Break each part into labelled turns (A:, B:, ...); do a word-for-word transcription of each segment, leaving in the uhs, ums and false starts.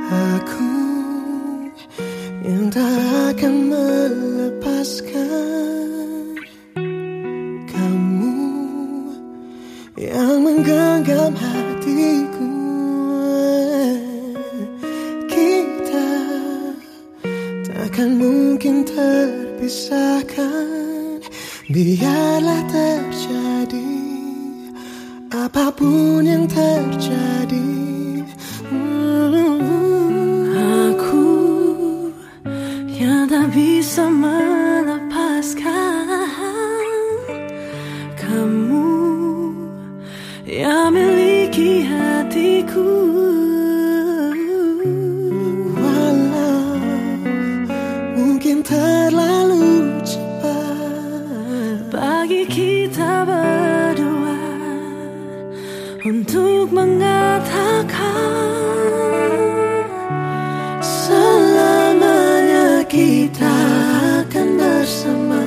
A: Aku yang tak akan melepaskan kamu, yang menggenggam hatiku. Kita takkan mungkin terpisahkan, biarlah terjadi apapun yang terjadi.
B: Aku yang tak bisa melepaskan kamu, yang miliki hatiku.
A: Walau mungkin terlalu cepat
B: bagi kita berdua untuk mengatakan
A: selamanya kita akan bersama,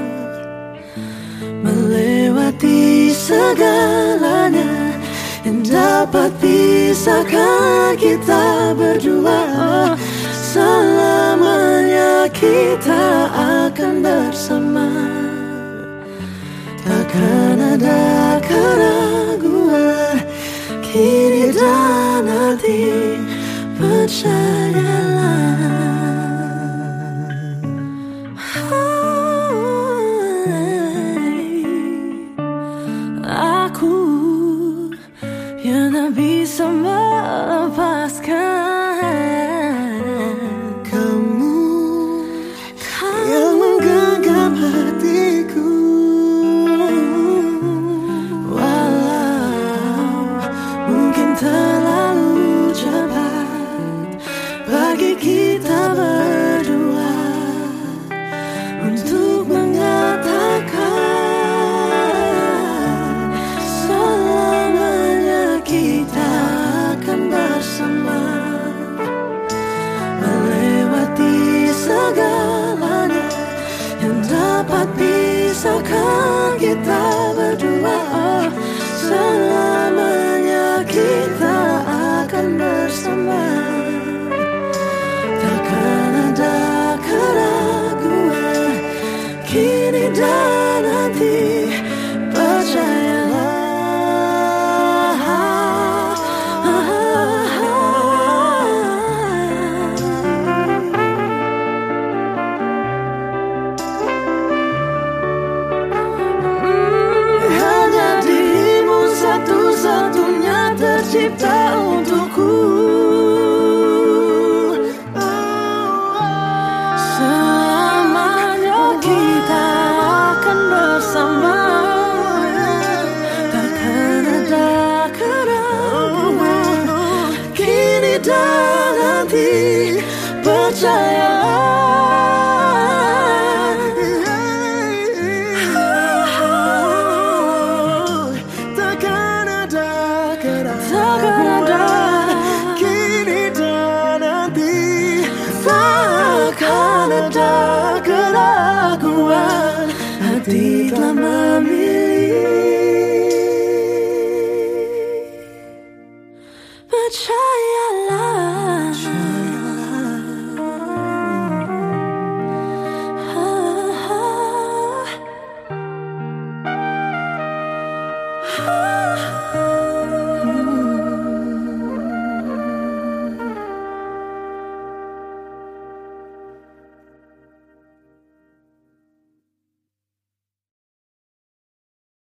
A: melewati segalanya yang dapat pisahkan kita berdua. Oh, selamanya kita akan bersama, takkan ada keraguan kini dan nanti, percayalah.
B: Aku yang tak bisa melepaskan
A: kamu, kamu yang menggenggam hatiku. Walau mungkin terlalu cepat bagi kita berdua untuk mengatakan selamanya kita akan bersama, melewati segalanya yang dapat pisahkan kita berdua. Oh, selamanya kita akan bersama, takkan ada keraguan kini dan nanti, percayalah. Hanya dirimu satu-satunya tercipta untukku.
B: Selamanya kita akan bersama, takkan ada keraguan
A: Kini dan nanti, percayalah. Takkan ada keraguan kini dan nanti, takkan ada keraguan. Hati telah memilih